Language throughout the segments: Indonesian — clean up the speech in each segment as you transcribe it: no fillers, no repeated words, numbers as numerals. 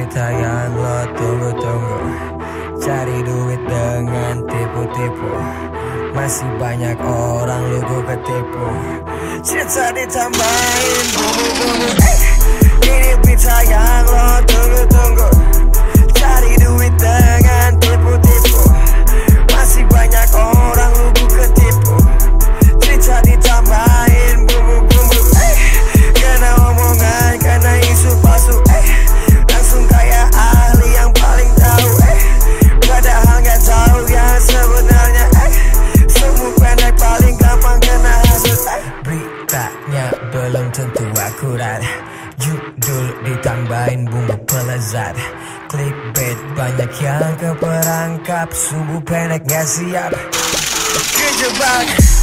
berita yang lo tunggu-tunggu. Cari duit dengan tipu-tipu. Masih banyak orang lugu ketipu. Cinta ditambahin bumbu-bumbu. Ini berita yang lo tunggu-tunggu. Cari duit dengan tipu-tipu. Masih banyak orang lugu ketipu. Cinta ditambahin bumbu-bumbu. Kena omongan, kena isu palsu. Langsung kayak ahli yang paling tahu. Padahal gak tahu yang sebenarnya. Semua pendek paling gampang kena hasut. Beritanya belum tentu akurat. Judul ditambahin bumbu pelezat. Clickbait banyak yang keperangkap. Sumbu pendek gak siap. Kejebak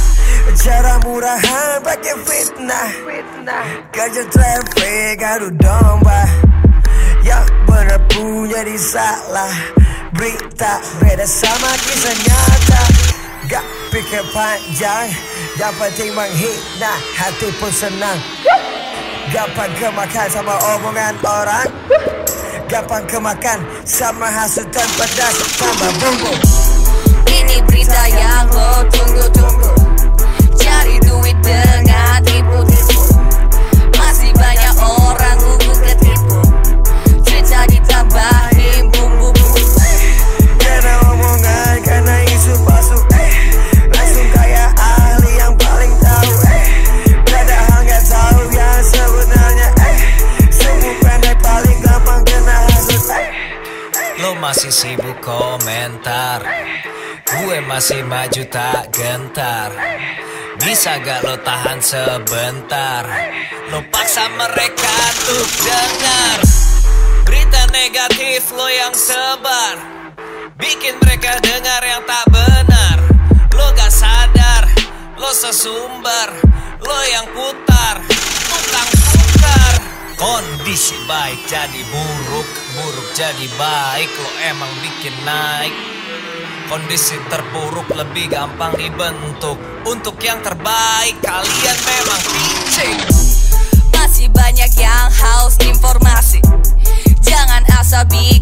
cara murahan pakai fitnah. Kerja traffic adu domba. Yang bener punya disalah. Berita beda sama kisah nyata. Gak pikir panjang, yang penting menghina, hati pun senang. Gampang kemakan sama omongan orang. Gampang kemakan sama hasutan pedas tambah bumbu. Ini berita yang lo tunggu-tunggu. Cari duit dengan tipu-tipu. Masih banyak orang lugu ketipu. Cerita ditambahin bumbu-bumbu. Kena omongan, kena isu palsu. Langsung kayak ahli yang paling tahu. Padahal gak tahu yang sebenarnya. Semua pendek paling gampang kena hasut. Lo masih sibuk komentar, gue masih maju tak gentar. Bisa gak lo tahan sebentar? Lo paksa mereka untuk dengar berita negatif lo yang sebar. Bikin mereka dengar yang tak benar. Lo gak sadar, lo sesumber. Lo yang putar, tukang putar. Kondisi baik jadi buruk, buruk jadi baik. Lo emang bikin naik. Kondisi terburuk lebih gampang dibentuk. Untuk yang terbaik kalian memang picik. Masih banyak yang haus informasi. Jangan asal bikin